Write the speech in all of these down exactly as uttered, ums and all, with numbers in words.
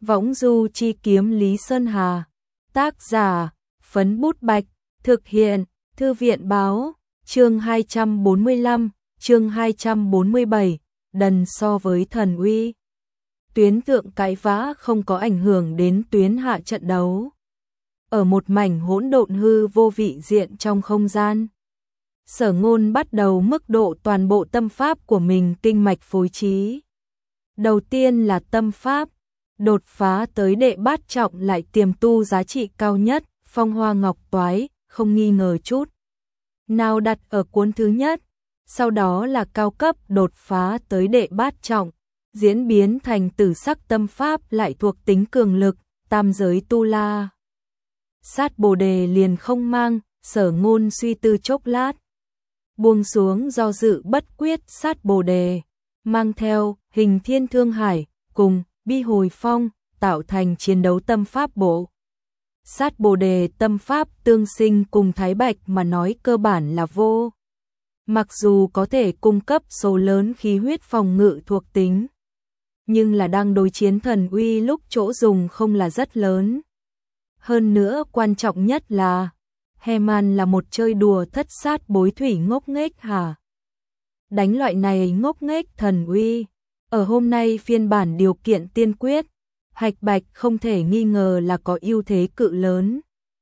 Võng du chi kiếm Lý Sơn Hà. Tác giả, Phấn Bút Bạch. Thực hiện, Thư viện báo. Chương hai trăm bốn mươi lăm, chương hai trăm bốn mươi bảy, đần so với thần uy. Tuyến thượng cãi vã không có ảnh hưởng đến tuyến hạ trận đấu. Ở một mảnh hỗn độn hư vô vị diện trong không gian, Sở Ngôn bắt đầu mức độ toàn bộ tâm pháp của mình kinh mạch phối trí. Đầu tiên là tâm pháp, đột phá tới đệ bát trọng lại tiềm tu giá trị cao nhất, phong hoa ngọc toái, không nghi ngờ chút nào đặt ở cuốn thứ nhất. Sau đó là cao cấp đột phá tới đệ bát trọng, diễn biến thành tử sắc tâm pháp lại thuộc tính cường lực, tam giới tu la. Sát Bồ Đề liền không mang, Sở Ngôn suy tư chốc lát, buông xuống do dự bất quyết Sát Bồ Đề, mang theo Hình Thiên Thương Hải cùng Bi Hồi Phong tạo thành chiến đấu tâm pháp bộ. Sát Bồ Đề tâm pháp tương sinh cùng Thái Bạch mà nói cơ bản là vô. Mặc dù có thể cung cấp số lớn khí huyết phòng ngự thuộc tính, nhưng là đang đối chiến thần uy lúc chỗ dùng không là rất lớn. Hơn nữa quan trọng nhất là He-man là một chơi đùa thất sát bối thủy ngốc nghếch hả? Đánh loại này ngốc nghếch thần uy, ở hôm nay phiên bản điều kiện tiên quyết, Hạch Bạch không thể nghi ngờ là có ưu thế cự lớn.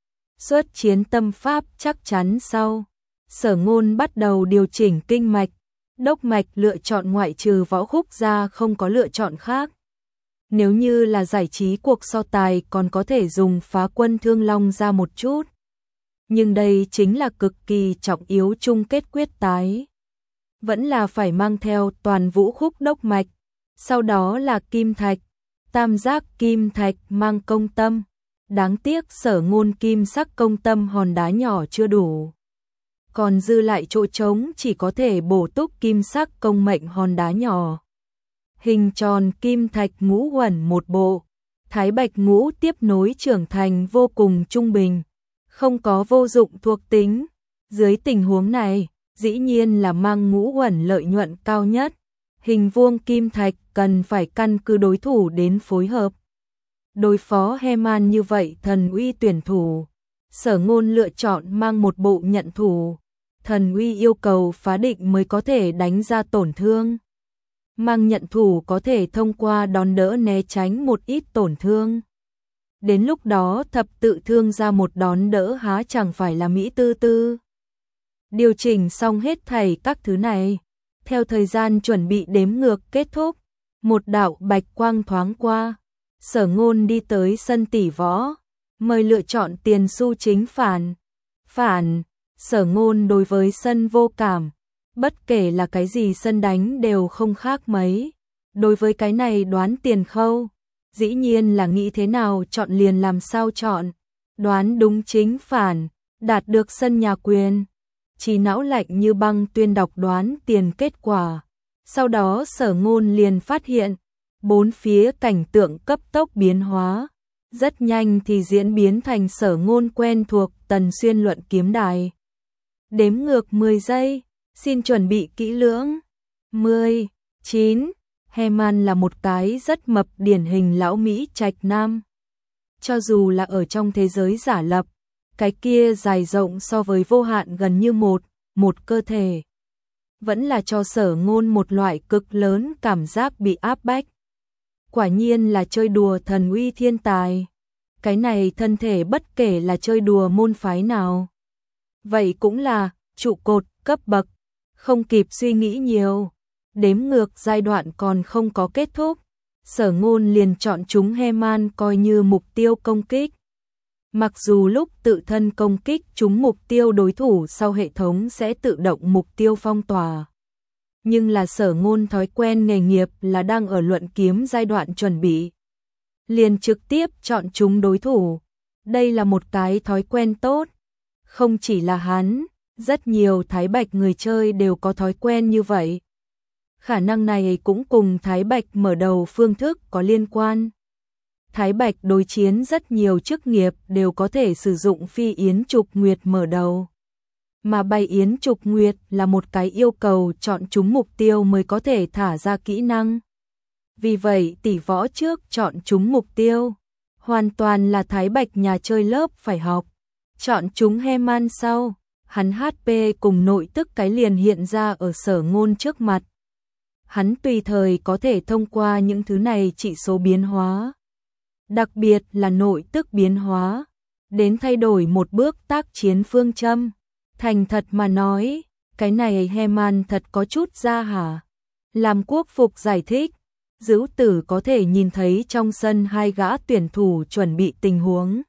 Xuất chiến tâm pháp chắc chắn sau, Sở Ngôn bắt đầu điều chỉnh kinh mạch, đốc mạch lựa chọn ngoại trừ Võ Khúc ra không có lựa chọn khác. Nếu như là giải trí cuộc so tài còn có thể dùng Phá Quân Thương Long ra một chút. Nhưng đây chính là cực kỳ trọng yếu chung kết quyết tái. Vẫn là phải mang theo toàn Vũ Khúc đốc mạch, sau đó là Kim Thạch, tam giác Kim Thạch mang công tâm. Đáng tiếc Sở Ngôn kim sắc công tâm hòn đá nhỏ chưa đủ, còn dư lại chỗ trống chỉ có thể bổ túc kim sắc công mệnh hòn đá nhỏ. Hình tròn Kim Thạch ngũ uẩn một bộ, Thái Bạch ngũ tiếp nối trưởng thành vô cùng trung bình, không có vô dụng thuộc tính. Dưới tình huống này, dĩ nhiên là mang ngũ uẩn lợi nhuận cao nhất. Hình vuông Kim Thạch cần phải căn cứ đối thủ đến phối hợp. Đối phó He-man như vậy thần uy tuyển thủ, Sở Ngôn lựa chọn mang một bộ nhận thủ. Thần uy yêu cầu phá định mới có thể đánh ra tổn thương. Mang nhận thủ có thể thông qua đón đỡ né tránh một ít tổn thương. Đến lúc đó thập tự thương ra một đón đỡ há chẳng phải là mỹ tư tư. Điều chỉnh xong hết thảy các thứ này, theo thời gian chuẩn bị đếm ngược kết thúc, một đạo bạch quang thoáng qua, Sở Ngôn đi tới sân tỷ võ, mời lựa chọn tiền xu chính phản. Phản, Sở Ngôn đối với sân vô cảm, bất kể là cái gì sân đánh đều không khác mấy. Đối với cái này đoán tiền khâu, dĩ nhiên là nghĩ thế nào chọn liền làm sao chọn, đoán đúng chính phản, đạt được sân nhà quyền. Trí não lạnh như băng tuyên đọc đoán tiền kết quả. Sau đó Sở Ngôn liền phát hiện, bốn phía cảnh tượng cấp tốc biến hóa, rất nhanh thì diễn biến thành Sở Ngôn quen thuộc Tần Xuyên luận kiếm đài. Đếm ngược mười giây, xin chuẩn bị kỹ lưỡng. mười, chín, He-man là một cái rất mập điển hình lão Mỹ trạch nam. Cho dù là ở trong thế giới giả lập, cái kia dài rộng so với vô hạn gần như một, một cơ thể, vẫn là cho Sở Ngôn một loại cực lớn cảm giác bị áp bách. Quả nhiên là chơi đùa thần uy thiên tài. Cái này thân thể bất kể là chơi đùa môn phái nào, vậy cũng là trụ cột cấp bậc. Không kịp suy nghĩ nhiều, đếm ngược giai đoạn còn không có kết thúc, Sở Ngôn liền chọn chúng He-man coi như mục tiêu công kích. Mặc dù lúc tự thân công kích chúng mục tiêu đối thủ sau hệ thống sẽ tự động mục tiêu phong tỏa, nhưng là Sở Ngôn thói quen nghề nghiệp là đang ở luận kiếm giai đoạn chuẩn bị, liền trực tiếp chọn chúng đối thủ. Đây là một cái thói quen tốt. Không chỉ là hắn, rất nhiều Thái Bạch người chơi đều có thói quen như vậy. Khả năng này cũng cùng Thái Bạch mở đầu phương thức có liên quan. Thái Bạch đối chiến rất nhiều chức nghiệp đều có thể sử dụng phi yến trục nguyệt mở đầu. Mà bay yến trục nguyệt là một cái yêu cầu chọn chúng mục tiêu mới có thể thả ra kỹ năng. Vì vậy tỷ võ trước chọn chúng mục tiêu. Hoàn toàn là Thái Bạch nhà chơi lớp phải học. Chọn chúng Heman sau. Hắn hát pê cùng nội tức cái liền hiện ra ở Sở Ngôn trước mặt. Hắn tùy thời có thể thông qua những thứ này trị số biến hóa. Đặc biệt là nội tức biến hóa. Đến thay đổi một bước tác chiến phương châm. Thành thật mà nói, cái này Heman thật có chút ra hả? Làm Quốc Phục giải thích, Dữu Tử có thể nhìn thấy trong sân hai gã tuyển thủ chuẩn bị tình huống.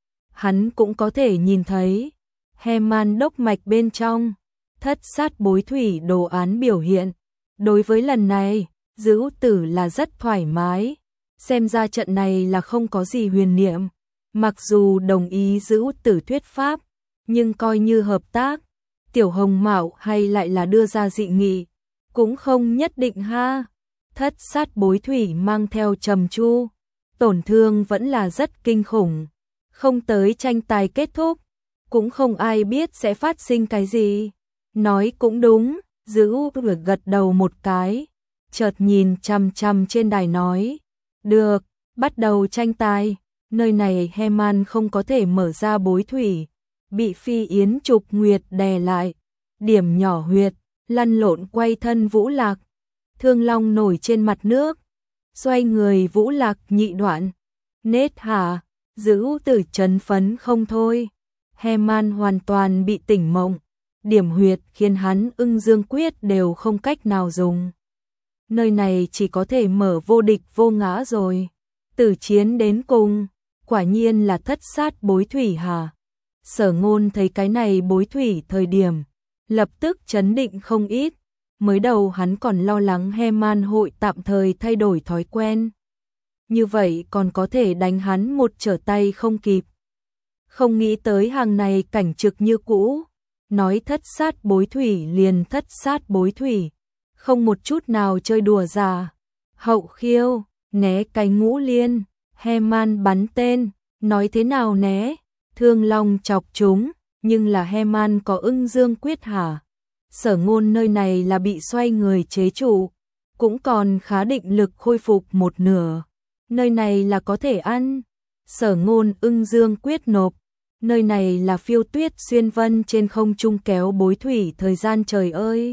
Hắn cũng có thể nhìn thấy Heman đốc mạch bên trong, thất sát bối thủy đồ án biểu hiện. Đối với lần này, Dữu Tử là rất thoải mái, xem ra trận này là không có gì huyền niệm. Mặc dù đồng ý Dữu Tử thuyết pháp, nhưng coi như hợp tác, Tiểu Hồng Mạo hay lại là đưa ra dị nghị, cũng không nhất định ha. Thất sát bối thủy mang theo trầm chu, tổn thương vẫn là rất kinh khủng. Không tới tranh tài kết thúc, cũng không ai biết sẽ phát sinh cái gì. Nói cũng đúng, Dữu Tử gật đầu một cái, chợt nhìn chằm chằm trên đài nói, được, bắt đầu tranh tài. Nơi này Heman không có thể mở ra bối thủy, bị Phi Yến Trục Nguyệt đè lại, điểm nhỏ huyệt, lăn lộn quay thân Vũ Lạc. Thương Long nổi trên mặt nước, xoay người Vũ Lạc nhị đoạn. Nết hả? Dữu Tử chấn phấn không thôi. Heman hoàn toàn bị tỉnh mộng, điểm huyệt khiến hắn Ưng Dương Quyết đều không cách nào dùng. Nơi này chỉ có thể mở vô địch vô ngã rồi. Tử chiến đến cùng, quả nhiên là thất sát bối thủy hả? Sở Ngôn thấy cái này bối thủy thời điểm, lập tức chấn định không ít. Mới đầu hắn còn lo lắng Heman hội tạm thời thay đổi thói quen. Như vậy còn có thể đánh hắn một trở tay không kịp. Không nghĩ tới hàng này cảnh trực như cũ. Nói thất sát bối thủy liền thất sát bối thủy. Không một chút nào chơi đùa già. Hậu khiêu, né cánh ngũ liên, Heman bắn tên. Nói thế nào né? Thương Long chọc chúng, nhưng là Heman có Ưng Dương Quyết hả? Sở Ngôn nơi này là bị xoay người chế trụ, cũng còn khá định lực khôi phục một nửa. Nơi này là có thể ăn. Sở Ngôn Ưng Dương Quyết nộp. Nơi này là phiêu tuyết xuyên vân trên không trung kéo bối thủy thời gian trời ơi.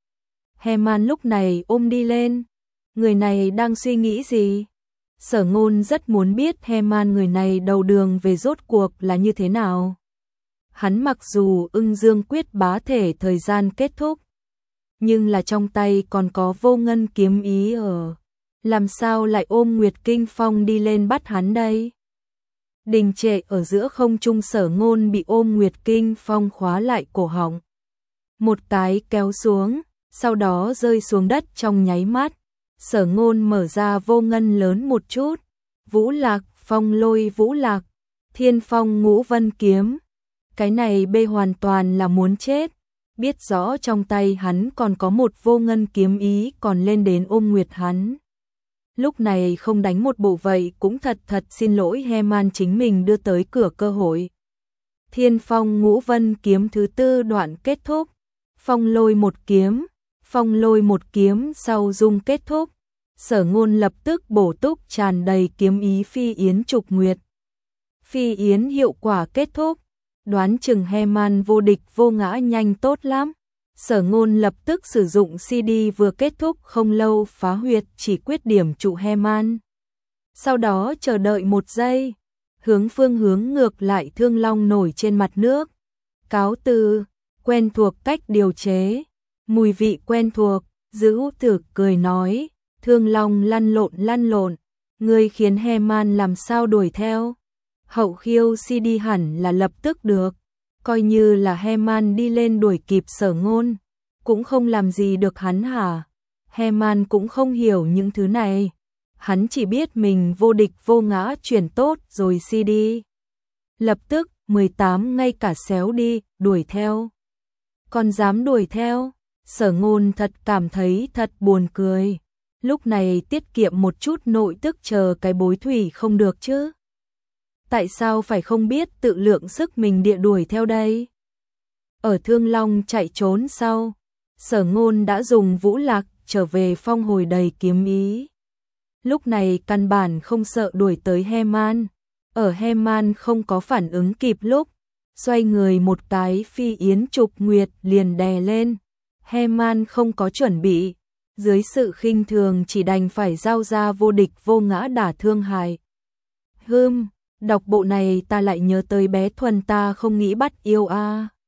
Heman lúc này ôm đi lên. Người này đang suy nghĩ gì? Sở Ngôn rất muốn biết Heman người này đầu đường về rốt cuộc là như thế nào. Hắn mặc dù Ưng Dương Quyết bá thể thời gian kết thúc, nhưng là trong tay còn có vô ngân kiếm ý ở. Làm sao lại ôm Nguyệt Kinh Phong đi lên bắt hắn đây? Đình trệ ở giữa không trung Sở Ngôn bị ôm Nguyệt Kinh Phong khóa lại cổ họng. Một cái kéo xuống, sau đó rơi xuống đất trong nháy mắt. Sở Ngôn mở ra vô ngân lớn một chút. Vũ Lạc, Phong Lôi Vũ Lạc, Thiên Phong Ngũ Vân Kiếm. Cái này bê hoàn toàn là muốn chết. Biết rõ trong tay hắn còn có một vô ngân kiếm ý còn lên đến ôm Nguyệt hắn. Lúc này không đánh một bộ vậy cũng thật thật xin lỗi Heman chính mình đưa tới cửa cơ hội. Thiên Phong Ngũ Vân Kiếm thứ tư đoạn kết thúc. Phong Lôi một kiếm. Phong Lôi một kiếm sau dung kết thúc. Sở Ngôn lập tức bổ túc tràn đầy kiếm ý Phi Yến Trục Nguyệt. Phi Yến hiệu quả kết thúc. Đoán chừng Heman vô địch vô ngã nhanh tốt lắm. Sở Ngôn lập tức sử dụng xê đê vừa kết thúc không lâu phá huyệt chỉ quyết điểm trụ Heman. Sau đó chờ đợi một giây. Hướng phương hướng ngược lại Thương Long nổi trên mặt nước. Cáo từ, quen thuộc cách điều chế. Mùi vị quen thuộc, Dữu Tử cười nói. Thương Long lăn lộn lăn lộn. Ngươi khiến Heman làm sao đuổi theo? Hậu khiêu xê đê hẳn là lập tức được. Coi như là Heman đi lên đuổi kịp Sở Ngôn, cũng không làm gì được hắn hả? Heman cũng không hiểu những thứ này. Hắn chỉ biết mình vô địch vô ngã chuyển tốt rồi xê đê. Lập tức, mười tám ngay cả xéo đi, đuổi theo. Còn dám đuổi theo? Sở Ngôn thật cảm thấy thật buồn cười. Lúc này tiết kiệm một chút nội tức chờ cái bối thủy không được chứ. Tại sao phải không biết tự lượng sức mình địa đuổi theo đây? Ở Thương Long chạy trốn sau, Sở Ngôn đã dùng Vũ Lạc trở về phong hồi đầy kiếm ý. lúc này căn bản không sợ đuổi tới Heman. Ở Heman không có phản ứng kịp lúc, xoay người một cái phi yến trục nguyệt liền đè lên. Heman không có chuẩn bị, dưới sự khinh thường chỉ đành phải giao ra vô địch vô ngã đả thương hại. Hừm, đọc bộ này ta lại nhớ tới bé Thuần ta không nghĩ bắt yêu a.